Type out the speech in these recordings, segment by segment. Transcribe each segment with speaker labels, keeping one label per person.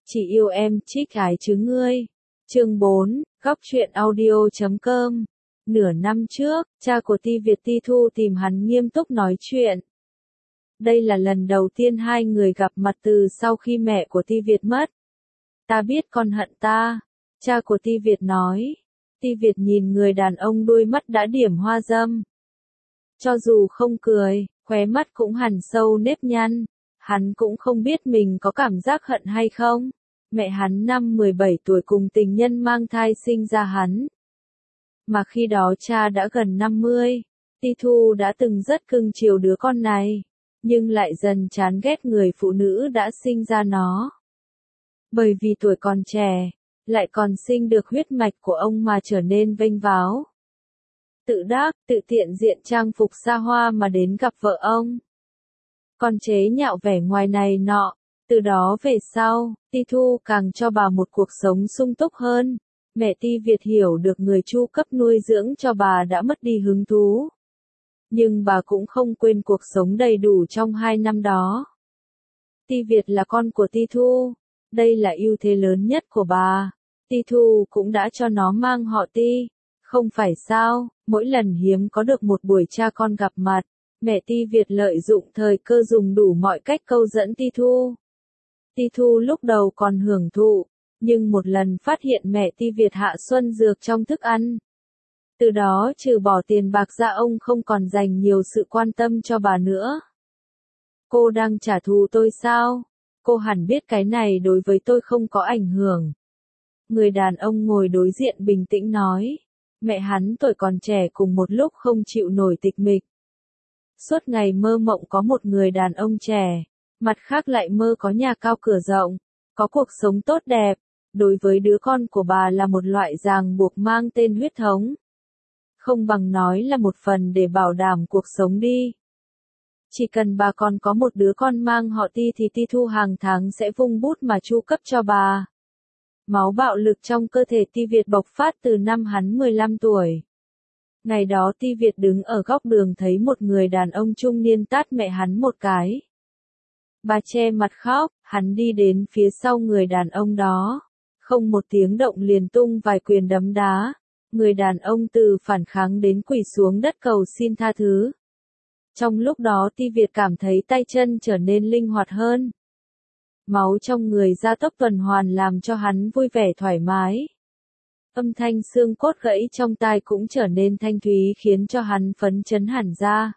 Speaker 1: Chỉ yêu em, trích ái chứ ngươi. Chương 4, góc truyện audio.com. Nửa năm trước, cha của Ti Việt Ti Thu tìm hắn nghiêm túc nói chuyện. Đây là lần đầu tiên hai người gặp mặt từ sau khi mẹ của Ti Việt mất. Ta biết con hận ta. Cha của Ti Việt nói. Ti Việt nhìn người đàn ông đôi mắt đã điểm hoa dâm. Cho dù không cười, khóe mắt cũng hằn sâu nếp nhăn. Hắn cũng không biết mình có cảm giác hận hay không. Mẹ hắn năm 17 tuổi cùng tình nhân mang thai sinh ra hắn. Mà khi đó cha đã gần 50. Ti Thu đã từng rất cưng chiều đứa con này. Nhưng lại dần chán ghét người phụ nữ đã sinh ra nó. Bởi vì tuổi còn trẻ, lại còn sinh được huyết mạch của ông mà trở nên vênh váo. Tự đắc, tự tiện diện trang phục xa hoa mà đến gặp vợ ông. Còn chế nhạo vẻ ngoài này nọ. Từ đó về sau, Ti Thu càng cho bà một cuộc sống sung túc hơn. Mẹ Ti Việt hiểu được người chu cấp nuôi dưỡng cho bà đã mất đi hứng thú. Nhưng bà cũng không quên cuộc sống đầy đủ trong 2 năm đó. Ti Việt là con của Ti Thu. Đây là ưu thế lớn nhất của bà. Ti Thu cũng đã cho nó mang họ Ti. Không phải sao, mỗi lần hiếm có được một buổi cha con gặp mặt, mẹ Ti Việt lợi dụng thời cơ dùng đủ mọi cách câu dẫn Ti Thu. Ti Thu lúc đầu còn hưởng thụ, nhưng một lần phát hiện mẹ Ti Việt hạ xuân dược trong thức ăn. Từ đó trừ bỏ tiền bạc ra ông không còn dành nhiều sự quan tâm cho bà nữa. Cô đang trả thù tôi sao? Cô hẳn biết cái này đối với tôi không có ảnh hưởng. Người đàn ông ngồi đối diện bình tĩnh nói. Mẹ hắn tuổi còn trẻ cùng một lúc không chịu nổi tịch mịch. Suốt ngày mơ mộng có một người đàn ông trẻ. Mặt khác lại mơ có nhà cao cửa rộng, có cuộc sống tốt đẹp, đối với đứa con của bà là một loại ràng buộc mang tên huyết thống. Không bằng nói là một phần để bảo đảm cuộc sống đi. Chỉ cần bà còn có một đứa con mang họ Ti thì Ti Thu hàng tháng sẽ vung bút mà chu cấp cho bà. Máu bạo lực trong cơ thể Ti Việt bộc phát từ năm hắn 15 tuổi. Ngày đó Ti Việt đứng ở góc đường thấy một người đàn ông trung niên tát mẹ hắn một cái. Bà che mặt khóc, hắn đi đến phía sau người đàn ông đó. Không một tiếng động liền tung vài quyền đấm đá. Người đàn ông từ phản kháng đến quỳ xuống đất cầu xin tha thứ. Trong lúc đó Ti Việt cảm thấy tay chân trở nên linh hoạt hơn. Máu trong người gia tốc tuần hoàn làm cho hắn vui vẻ thoải mái. Âm thanh xương cốt gãy trong tai cũng trở nên thanh thúy khiến cho hắn phấn chấn hẳn ra.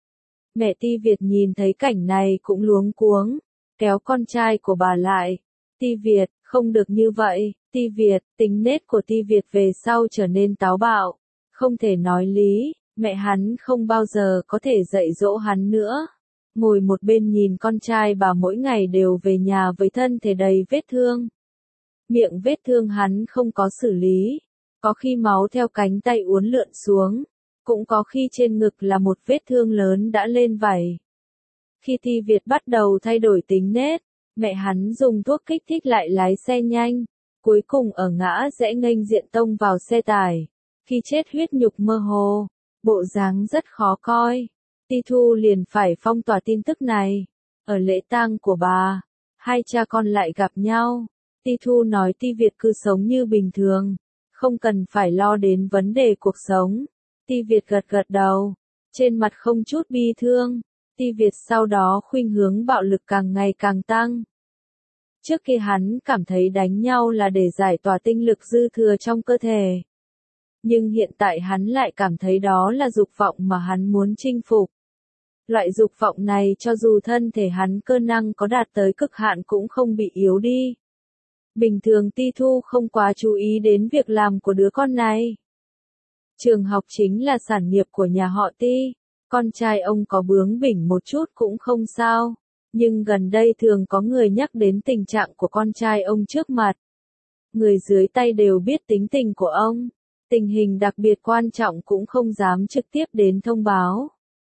Speaker 1: Mẹ Ti Việt nhìn thấy cảnh này cũng luống cuống, kéo con trai của bà lại. Ti Việt, không được như vậy, Ti Việt, tính nết của Ti Việt về sau trở nên táo bạo, không thể nói lý, mẹ hắn không bao giờ có thể dạy dỗ hắn nữa. Ngồi một bên nhìn con trai bà mỗi ngày đều về nhà với thân thể đầy vết thương. Miệng vết thương hắn không có xử lý, có khi máu theo cánh tay uốn lượn xuống. Cũng có khi trên ngực là một vết thương lớn đã lên vảy. Khi Ti Việt bắt đầu thay đổi tính nết, mẹ hắn dùng thuốc kích thích lại lái xe nhanh, cuối cùng ở ngã rẽ nghênh diện tông vào xe tải. Khi chết huyết nhục mơ hồ, bộ dáng rất khó coi. Ti Thu liền phải phong tỏa tin tức này. Ở lễ tang của bà, hai cha con lại gặp nhau. Ti Thu nói Ti Việt cứ sống như bình thường, không cần phải lo đến vấn đề cuộc sống. Ti Việt gật gật đầu, trên mặt không chút bi thương. Ti Việt sau đó khuynh hướng bạo lực càng ngày càng tăng. Trước kia hắn cảm thấy đánh nhau là để giải tỏa tinh lực dư thừa trong cơ thể. Nhưng hiện tại hắn lại cảm thấy đó là dục vọng mà hắn muốn chinh phục. Loại dục vọng này cho dù thân thể hắn cơ năng có đạt tới cực hạn cũng không bị yếu đi. Bình thường Ti Thu không quá chú ý đến việc làm của đứa con này. Trường học chính là sản nghiệp của nhà họ Ti, con trai ông có bướng bỉnh một chút cũng không sao, nhưng gần đây thường có người nhắc đến tình trạng của con trai ông trước mặt. Người dưới tay đều biết tính tình của ông, tình hình đặc biệt quan trọng cũng không dám trực tiếp đến thông báo.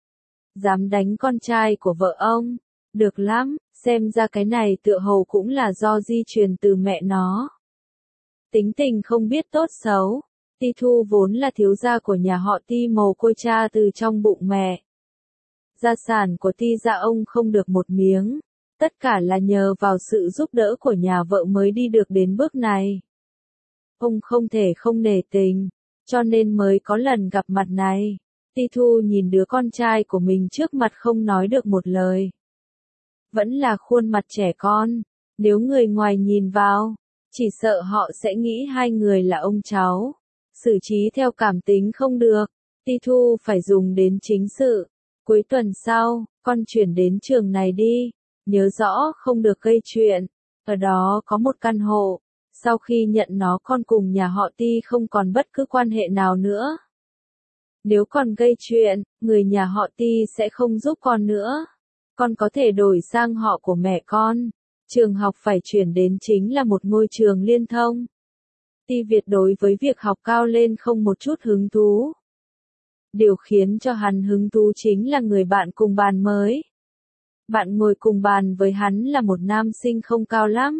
Speaker 1: Dám đánh con trai của vợ ông, được lắm, xem ra cái này tựa hồ cũng là do di truyền từ mẹ nó. Tính tình không biết tốt xấu. Ti Thu vốn là thiếu gia của nhà họ Ti mồ côi cha từ trong bụng mẹ. Gia sản của Ti gia ông không được một miếng, Tất cả là nhờ vào sự giúp đỡ của nhà vợ mới đi được đến bước này. Ông không thể không nể tình, cho nên mới có lần gặp mặt này. Ti Thu nhìn đứa con trai của mình trước mặt không nói được một lời. Vẫn là khuôn mặt trẻ con, nếu người ngoài nhìn vào, chỉ sợ họ sẽ nghĩ hai người là ông cháu. Xử trí theo cảm tính không được, Ti Thu phải dùng đến chính sự. Cuối tuần sau, con chuyển đến trường này đi, nhớ rõ không được gây chuyện. Ở đó có một căn hộ, sau khi nhận nó con cùng nhà họ Ti không còn bất cứ quan hệ nào nữa. Nếu còn gây chuyện, người nhà họ Ti sẽ không giúp con nữa. Con có thể đổi sang họ của mẹ con. Trường học phải chuyển đến chính là một ngôi trường liên thông. Ti Việt đối với việc học cao lên không một chút hứng thú. Điều khiến cho hắn hứng thú chính là người bạn cùng bàn mới. Bạn ngồi cùng bàn với hắn là một nam sinh không cao lắm.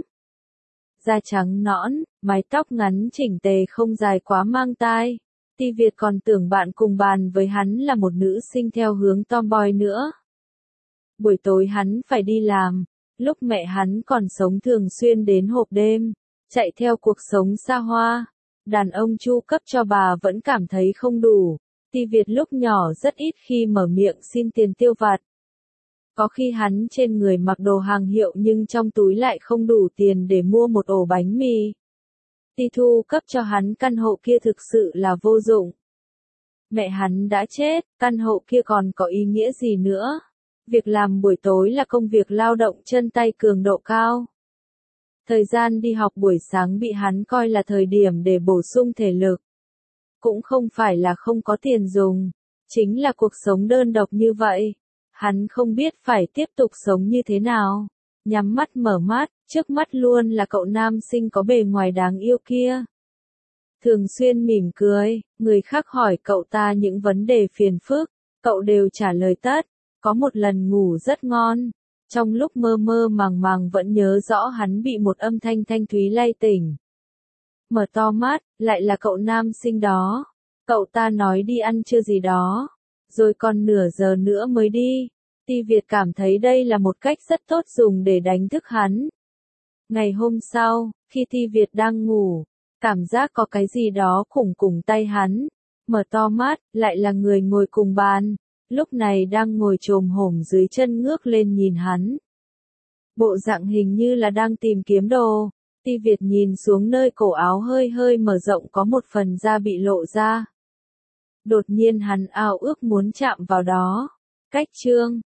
Speaker 1: Da trắng nõn, mái tóc ngắn chỉnh tề không dài quá mang tai. Ti Việt còn tưởng bạn cùng bàn với hắn là một nữ sinh theo hướng tomboy nữa. Buổi tối hắn phải đi làm, lúc mẹ hắn còn sống thường xuyên đến hộp đêm, chạy theo cuộc sống xa hoa. Đàn ông chu cấp cho bà vẫn cảm thấy không đủ. Ti Việt lúc nhỏ rất ít khi mở miệng xin tiền tiêu vặt. Có khi hắn trên người mặc đồ hàng hiệu nhưng trong túi lại không đủ tiền để mua một ổ bánh mì. Ti Thu cấp cho hắn căn hộ kia thực sự là vô dụng. Mẹ hắn đã chết, căn hộ kia còn có ý nghĩa gì nữa? Việc làm buổi tối là công việc lao động chân tay cường độ cao. Thời gian đi học buổi sáng bị hắn coi là thời điểm để bổ sung thể lực. Cũng không phải là không có tiền dùng, chính là cuộc sống đơn độc như vậy. Hắn không biết phải tiếp tục sống như thế nào. Nhắm mắt mở mắt, trước mắt luôn là cậu nam sinh có bề ngoài đáng yêu kia. Thường xuyên mỉm cười, người khác hỏi cậu ta những vấn đề phiền phức, cậu đều trả lời tất. Có một lần ngủ rất ngon, trong lúc mơ mơ màng màng vẫn nhớ rõ hắn bị một âm thanh thanh thúy lay tỉnh. Mở to mắt, lại là cậu nam sinh đó. Cậu ta nói đi ăn trưa gì đó, rồi còn nửa giờ nữa mới đi. Ti Việt cảm thấy đây là một cách rất tốt dùng để đánh thức hắn. Ngày hôm sau, khi Ti Việt đang ngủ, cảm giác có cái gì đó khủng cùng tay hắn. Mở to mắt, lại là người ngồi cùng bàn. Lúc này đang ngồi chồm hổm dưới chân ngước lên nhìn hắn. Bộ dạng hình như là đang tìm kiếm đồ. Ti Việt nhìn xuống nơi cổ áo hơi hơi mở rộng có một phần da bị lộ ra. Đột nhiên hắn ao ước muốn chạm vào đó. Cách chương